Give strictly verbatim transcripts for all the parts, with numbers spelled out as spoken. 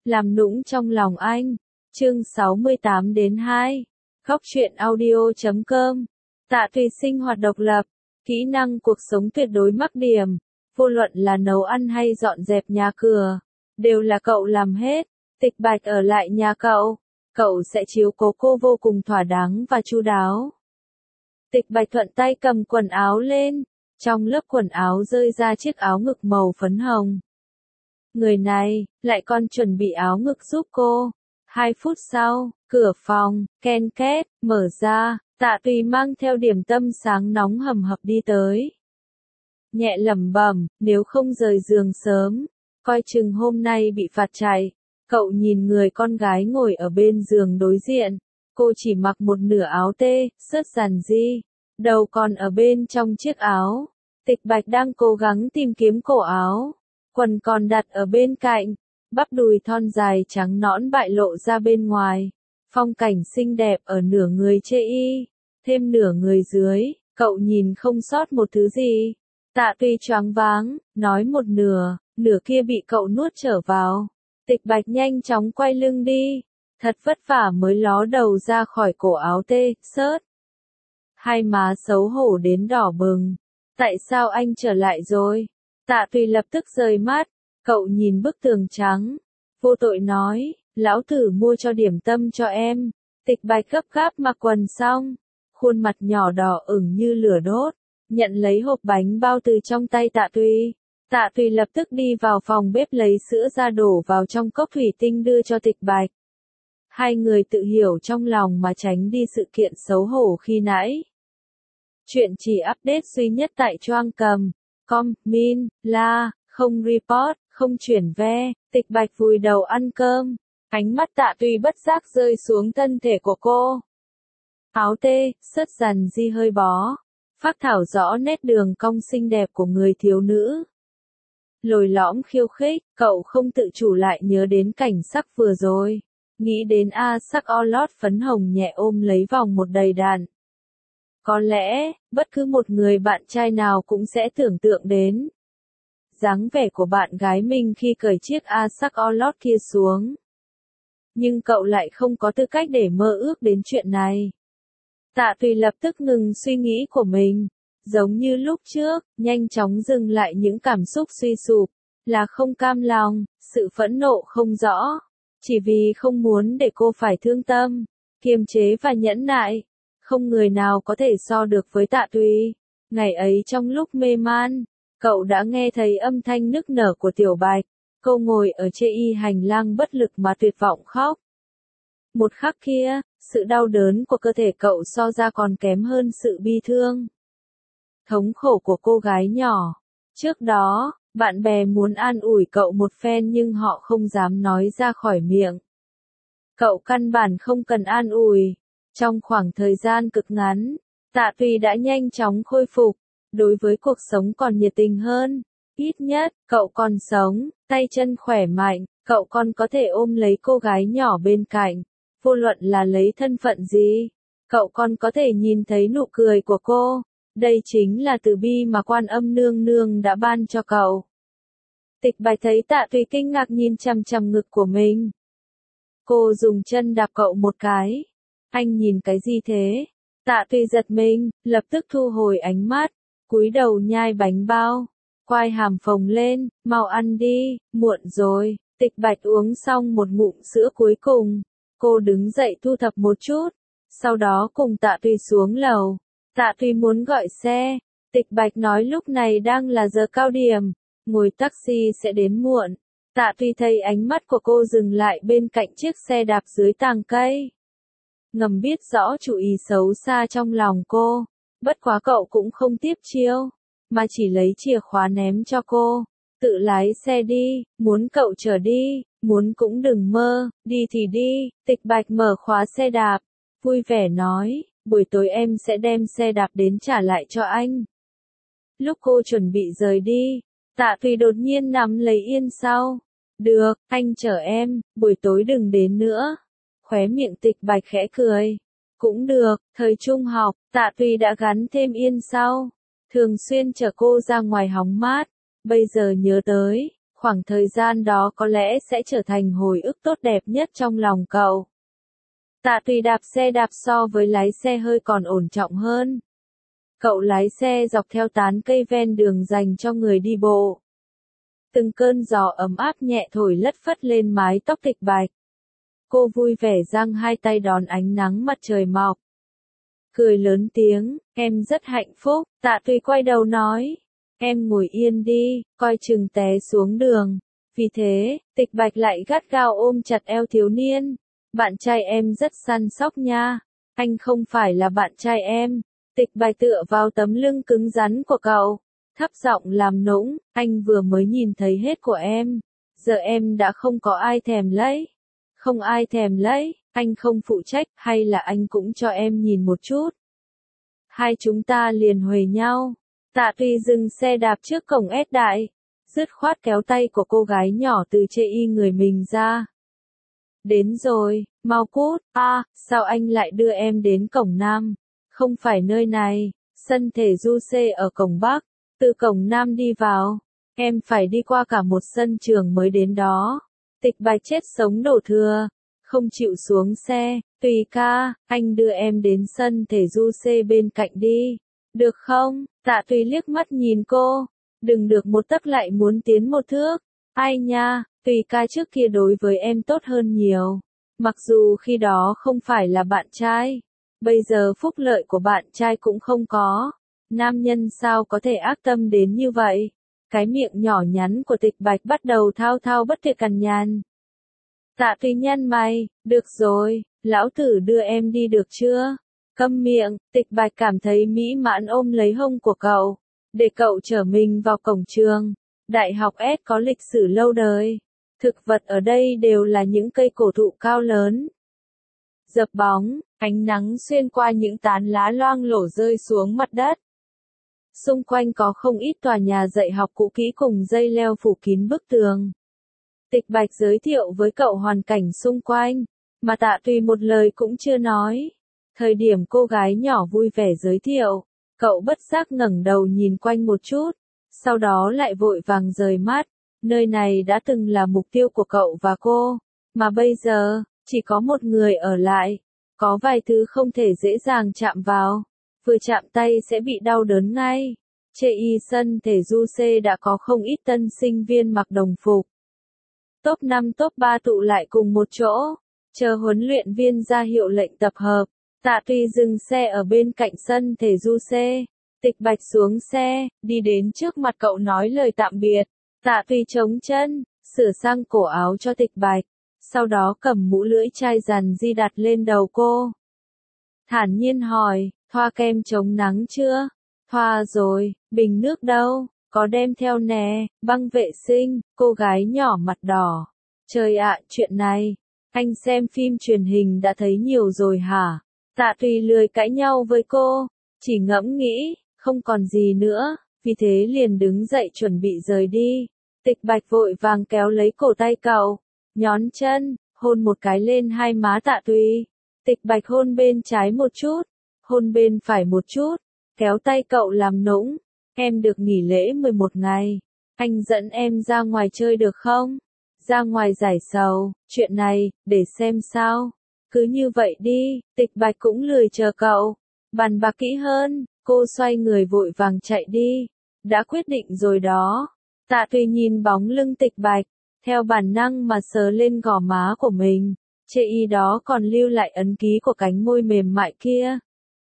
làm nũng trong lòng anh. Chương sáu mươi tám đến hai. Góc truyện audio chấm com. Tạ Tùy sinh hoạt độc lập, kỹ năng cuộc sống tuyệt đối mắc điểm, vô luận là nấu ăn hay dọn dẹp nhà cửa, đều là cậu làm hết. Tịch Bạch ở lại nhà cậu, cậu sẽ chiếu cố cô vô cùng thỏa đáng và chu đáo. Tịch Bạch thuận tay cầm quần áo lên, trong lớp quần áo rơi ra chiếc áo ngực màu phấn hồng. Người này, lại còn chuẩn bị áo ngực giúp cô. Hai phút sau, cửa phòng, ken két, mở ra, Tạ Tùy mang theo điểm tâm sáng nóng hầm hập đi tới. Nhẹ lẩm bẩm, nếu không rời giường sớm, coi chừng hôm nay bị phạt chạy. Cậu nhìn người con gái ngồi ở bên giường đối diện, cô chỉ mặc một nửa áo tê, rất giản dị, đầu còn ở bên trong chiếc áo. Tịch Bạch đang cố gắng tìm kiếm cổ áo, quần còn đặt ở bên cạnh, bắp đùi thon dài trắng nõn bại lộ ra bên ngoài. Phong cảnh xinh đẹp ở nửa người chê y, thêm nửa người dưới, cậu nhìn không sót một thứ gì. Tạ Tùy choáng váng, nói một nửa, nửa kia bị cậu nuốt trở vào. Tịch Bạch nhanh chóng quay lưng đi, thật vất vả mới ló đầu ra khỏi cổ áo tê, sớt. Hai má xấu hổ đến đỏ bừng. Tại sao anh trở lại rồi? Tạ Tùy lập tức rời mắt, cậu nhìn bức tường trắng, vô tội nói, lão tử mua cho điểm tâm cho em. Tịch Bạch gấp gáp mặc quần xong, khuôn mặt nhỏ đỏ ửng như lửa đốt, nhận lấy hộp bánh bao từ trong tay Tạ Tùy. Tạ Tùy lập tức đi vào phòng bếp lấy sữa ra đổ vào trong cốc thủy tinh đưa cho Tịch Bạch. Hai người tự hiểu trong lòng mà tránh đi sự kiện xấu hổ khi nãy. Chuyện chỉ update duy nhất tại Choang Cầm, com, min, la, không report, không chuyển ve. Tịch Bạch vùi đầu ăn cơm, ánh mắt Tạ Tùy bất giác rơi xuống thân thể của cô. Áo tê, sớt dằn di hơi bó, phác thảo rõ nét đường cong xinh đẹp của người thiếu nữ. Lồi lõm khiêu khích, cậu không tự chủ lại nhớ đến cảnh sắc vừa rồi, nghĩ đến a sắc o lót phấn hồng nhẹ ôm lấy vòng một đầy đặn. Có lẽ, bất cứ một người bạn trai nào cũng sẽ tưởng tượng đến dáng vẻ của bạn gái mình khi cởi chiếc a sắc o lót kia xuống. Nhưng cậu lại không có tư cách để mơ ước đến chuyện này. Tạ Tùy lập tức ngừng suy nghĩ của mình, giống như lúc trước, nhanh chóng dừng lại những cảm xúc suy sụp, là không cam lòng, sự phẫn nộ không rõ, chỉ vì không muốn để cô phải thương tâm, kiềm chế và nhẫn nại. Không người nào có thể so được với Tạ Tùy. Ngày ấy trong lúc mê man, cậu đã nghe thấy âm thanh nức nở của Tiểu Bạch. Cô ngồi ở chê y hành lang bất lực mà tuyệt vọng khóc. Một khắc kia, sự đau đớn của cơ thể cậu so ra còn kém hơn sự bi thương, thống khổ của cô gái nhỏ. Trước đó, bạn bè muốn an ủi cậu một phen nhưng họ không dám nói ra khỏi miệng. Cậu căn bản không cần an ủi. Trong khoảng thời gian cực ngắn, Tạ Tùy đã nhanh chóng khôi phục, đối với cuộc sống còn nhiệt tình hơn. Ít nhất, cậu còn sống, tay chân khỏe mạnh, cậu còn có thể ôm lấy cô gái nhỏ bên cạnh. Vô luận là lấy thân phận gì, cậu còn có thể nhìn thấy nụ cười của cô. Đây chính là từ bi mà Quan Âm nương nương đã ban cho cậu. Tịch Bạch thấy Tạ Tùy kinh ngạc nhìn chằm chằm ngực của mình. Cô dùng chân đạp cậu một cái. Anh nhìn cái gì thế? Tạ Tùy giật mình, lập tức thu hồi ánh mắt, cúi đầu nhai bánh bao, quai hàm phồng lên, mau ăn đi, muộn rồi. Tịch Bạch uống xong một ngụm sữa cuối cùng, cô đứng dậy thu thập một chút, sau đó cùng Tạ Tùy xuống lầu. Tạ Tùy muốn gọi xe, Tịch Bạch nói lúc này đang là giờ cao điểm, ngồi taxi sẽ đến muộn. Tạ Tùy thấy ánh mắt của cô dừng lại bên cạnh chiếc xe đạp dưới tàng cây. Ngầm biết rõ chủ ý xấu xa trong lòng cô, bất quá cậu cũng không tiếp chiêu, mà chỉ lấy chìa khóa ném cho cô. Tự lái xe đi, muốn cậu chở đi, muốn cũng đừng mơ, đi thì đi. Tịch Bạch mở khóa xe đạp, vui vẻ nói, buổi tối em sẽ đem xe đạp đến trả lại cho anh. Lúc cô chuẩn bị rời đi, Tạ Tùy đột nhiên nắm lấy yên sau. Được, anh chở em, buổi tối đừng đến nữa. Khóe miệng Tịch Bạch khẽ cười. Cũng được, thời trung học, Tạ Tùy đã gắn thêm yên sau, thường xuyên chở cô ra ngoài hóng mát. Bây giờ nhớ tới, Khoảng thời gian đó có lẽ sẽ trở thành hồi ức tốt đẹp nhất trong lòng cậu. Tạ Tùy đạp xe đạp so với lái xe hơi còn ổn trọng hơn. Cậu lái xe dọc theo tán cây ven đường dành cho người đi bộ. Từng cơn gió ấm áp nhẹ thổi lất phất lên mái tóc Tịch Bạch. Cô vui vẻ giang hai tay đón ánh nắng mặt trời mọc. Cười lớn tiếng, em rất hạnh phúc, Tạ Tùy quay đầu nói. Em ngồi yên đi, coi chừng té xuống đường. Vì thế, Tịch Bạch lại gắt gao ôm chặt eo thiếu niên. Bạn trai em rất săn sóc nha. Anh không phải là bạn trai em. Tịch Bạch tựa vào tấm lưng cứng rắn của cậu. Thấp giọng làm nũng, anh vừa mới nhìn thấy hết của em. Giờ em đã không có ai thèm lấy. Không ai thèm lấy, anh không phụ trách, hay là anh cũng cho em nhìn một chút. Hai chúng ta liền huề nhau. Tạ Tùy dừng xe đạp trước cổng ét đại. Dứt khoát kéo tay của cô gái nhỏ từ chê y người mình ra. Đến rồi, mau cút, à, sao anh lại đưa em đến cổng Nam? Không phải nơi này, sân thể du xe ở cổng Bắc, từ cổng Nam đi vào. Em phải đi qua cả một sân trường mới đến đó. Tịch Bạch chết sống đổ thừa, không chịu xuống xe. Tùy ca, anh đưa em đến sân thể du xe bên cạnh đi. Được không? Tạ Tùy liếc mắt nhìn cô. Đừng được một tấc lại muốn tiến một thước. Ai nha, Tùy ca trước kia đối với em tốt hơn nhiều. Mặc dù khi đó không phải là bạn trai. Bây giờ phúc lợi của bạn trai cũng không có. Nam nhân sao có thể ác tâm đến như vậy? Cái miệng nhỏ nhắn của Tịch Bạch bắt đầu thao thao bất tuyệt cằn nhằn. Tạ Tùy nhăn mày, được rồi, lão tử đưa em đi được chưa? Câm miệng, Tịch Bạch cảm thấy mỹ mãn ôm lấy hông của cậu. Để cậu chở mình vào cổng trường. Đại học S có lịch sử lâu đời. Thực vật ở đây đều là những cây cổ thụ cao lớn. Dập bóng, ánh nắng xuyên qua những tán lá loang lổ rơi xuống mặt đất. Xung quanh có không ít tòa nhà dạy học cũ kỹ cùng dây leo phủ kín bức tường. Tịch Bạch giới thiệu với cậu hoàn cảnh xung quanh, mà Tạ Tùy một lời cũng chưa nói. Thời điểm cô gái nhỏ vui vẻ giới thiệu, cậu bất giác ngẩng đầu nhìn quanh một chút, sau đó lại vội vàng rời mắt. Nơi này đã từng là mục tiêu của cậu và cô, mà bây giờ, chỉ có một người ở lại. Có vài thứ không thể dễ dàng chạm vào, vừa chạm tay sẽ bị đau đớn ngay. Chê y sân thể du C đã có không ít tân sinh viên mặc đồng phục. Top năm top ba tụ lại cùng một chỗ, chờ huấn luyện viên ra hiệu lệnh tập hợp. Tạ Tùy dừng xe ở bên cạnh sân thể du C. Tịch Bạch xuống xe, đi đến trước mặt cậu nói lời tạm biệt. Tạ Tùy chống chân, sửa sang cổ áo cho Tịch Bạch, sau đó cầm mũ lưỡi chai dằn di đặt lên đầu cô. Thản nhiên hỏi, thoa kem chống nắng chưa? Thoa rồi, bình nước đâu? Có đem theo nè, băng vệ sinh. Cô gái nhỏ mặt đỏ. Trời ạ, chuyện này, anh xem phim truyền hình đã thấy nhiều rồi hả? Tạ Tùy lười cãi nhau với cô, chỉ ngẫm nghĩ, không còn gì nữa, vì thế liền đứng dậy chuẩn bị rời đi. Tịch Bạch vội vàng kéo lấy cổ tay cậu, nhón chân, hôn một cái lên hai má Tạ Tùy. Tịch Bạch hôn bên trái một chút, hôn bên phải một chút, kéo tay cậu làm nũng. Em được nghỉ lễ mười một ngày, anh dẫn em ra ngoài chơi được không? Ra ngoài giải sầu, chuyện này, để xem sao. Cứ như vậy đi, Tịch Bạch cũng lười chờ cậu. Bàn bạc kỹ hơn, cô xoay người vội vàng chạy đi. Đã quyết định rồi đó. Tạ Tùy nhìn bóng lưng Tịch Bạch, theo bản năng mà sờ lên gò má của mình. Chê y đó còn lưu lại ấn ký của cánh môi mềm mại kia.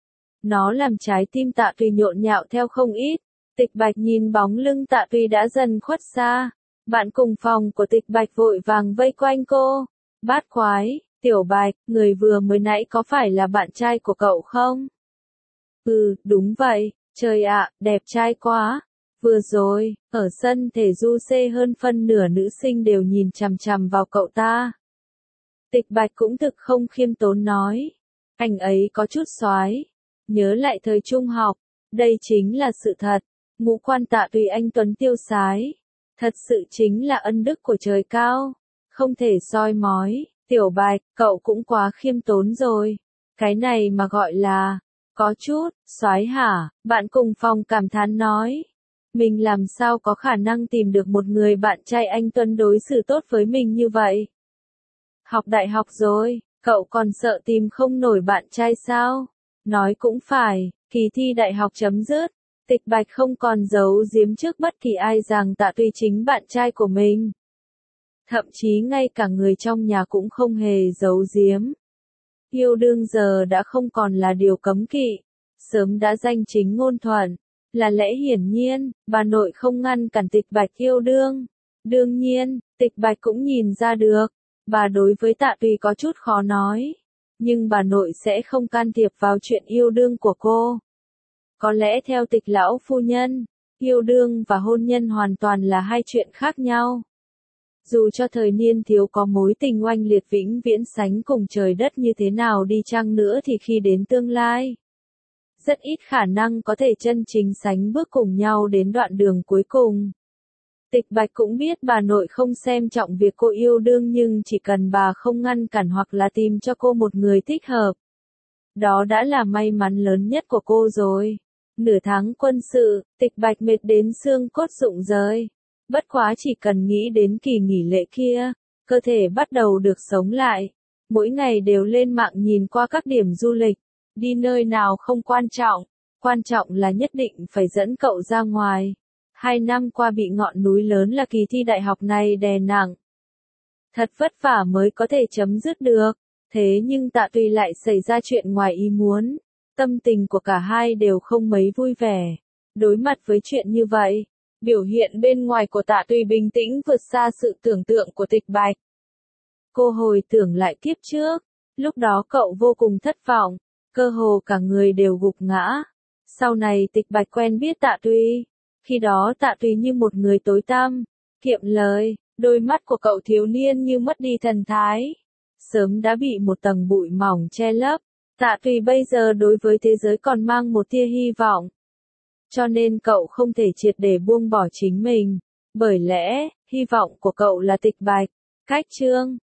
Nó làm trái tim Tạ Tùy nhộn nhạo theo không ít. Tịch Bạch nhìn bóng lưng Tạ Tùy đã dần khuất xa. Bạn cùng phòng của Tịch Bạch vội vàng vây quanh cô. Bát quái, Tiểu Bạch, người vừa mới nãy có phải là bạn trai của cậu không? Ừ, đúng vậy, trời ạ, đẹp trai quá. Vừa rồi, ở sân thể du C hơn phân nửa nữ sinh đều nhìn chằm chằm vào cậu ta. Tịch Bạch cũng thực không khiêm tốn nói. Anh ấy có chút xoái. Nhớ lại thời trung học, đây chính là sự thật. Ngũ quan Tạ Tùy anh tuấn tiêu sái. Thật sự chính là ân đức của trời cao. Không thể soi mói. Tiểu Bạch, cậu cũng quá khiêm tốn rồi. Cái này mà gọi là, có chút, xoái hả? Bạn cùng phòng cảm thán nói. Mình làm sao có khả năng tìm được một người bạn trai anh tuấn đối xử tốt với mình như vậy? Học đại học rồi, cậu còn sợ tìm không nổi bạn trai sao? Nói cũng phải, kỳ thi đại học chấm dứt, Tịch Bạch không còn giấu giếm trước bất kỳ ai rằng Tạ Tùy chính bạn trai của mình. Thậm chí ngay cả người trong nhà cũng không hề giấu giếm. Yêu đương giờ đã không còn là điều cấm kỵ, sớm đã danh chính ngôn thuận, là lẽ hiển nhiên, bà nội không ngăn cản Tịch Bạch yêu đương. Đương nhiên, Tịch Bạch cũng nhìn ra được, bà đối với Tạ Tùy có chút khó nói, nhưng bà nội sẽ không can thiệp vào chuyện yêu đương của cô. Có lẽ theo Tịch lão phu nhân, yêu đương và hôn nhân hoàn toàn là hai chuyện khác nhau. Dù cho thời niên thiếu có mối tình oanh liệt vĩnh viễn sánh cùng trời đất như thế nào đi chăng nữa thì khi đến tương lai, rất ít khả năng có thể chân chính sánh bước cùng nhau đến đoạn đường cuối cùng. Tịch Bạch cũng biết bà nội không xem trọng việc cô yêu đương, nhưng chỉ cần bà không ngăn cản hoặc là tìm cho cô một người thích hợp, đó đã là may mắn lớn nhất của cô rồi. Nửa tháng quân sự, Tịch Bạch mệt đến xương cốt rụng rời. Bất quá chỉ cần nghĩ đến kỳ nghỉ lễ kia, cơ thể bắt đầu được sống lại. Mỗi ngày đều lên mạng nhìn qua các điểm du lịch, đi nơi nào không quan trọng, quan trọng là nhất định phải dẫn cậu ra ngoài. Hai năm qua bị ngọn núi lớn là kỳ thi đại học này đè nặng. Thật vất vả mới có thể chấm dứt được, thế nhưng Tạ Tùy lại xảy ra chuyện ngoài ý muốn. Tâm tình của cả hai đều không mấy vui vẻ. Đối mặt với chuyện như vậy, biểu hiện bên ngoài của Tạ Tùy bình tĩnh vượt xa sự tưởng tượng của Tịch Bạch. Cô hồi tưởng lại kiếp trước, lúc đó cậu vô cùng thất vọng, cơ hồ cả người đều gục ngã. Sau này Tịch Bạch quen biết Tạ Tùy, khi đó Tạ Tùy như một người tối tăm, kiệm lời, đôi mắt của cậu thiếu niên như mất đi thần thái, sớm đã bị một tầng bụi mỏng che lấp. Tạ Tùy bây giờ đối với thế giới còn mang một tia hy vọng. Cho nên cậu không thể triệt để buông bỏ chính mình. Bởi lẽ, hy vọng của cậu là Tịch Bạch. Cách chương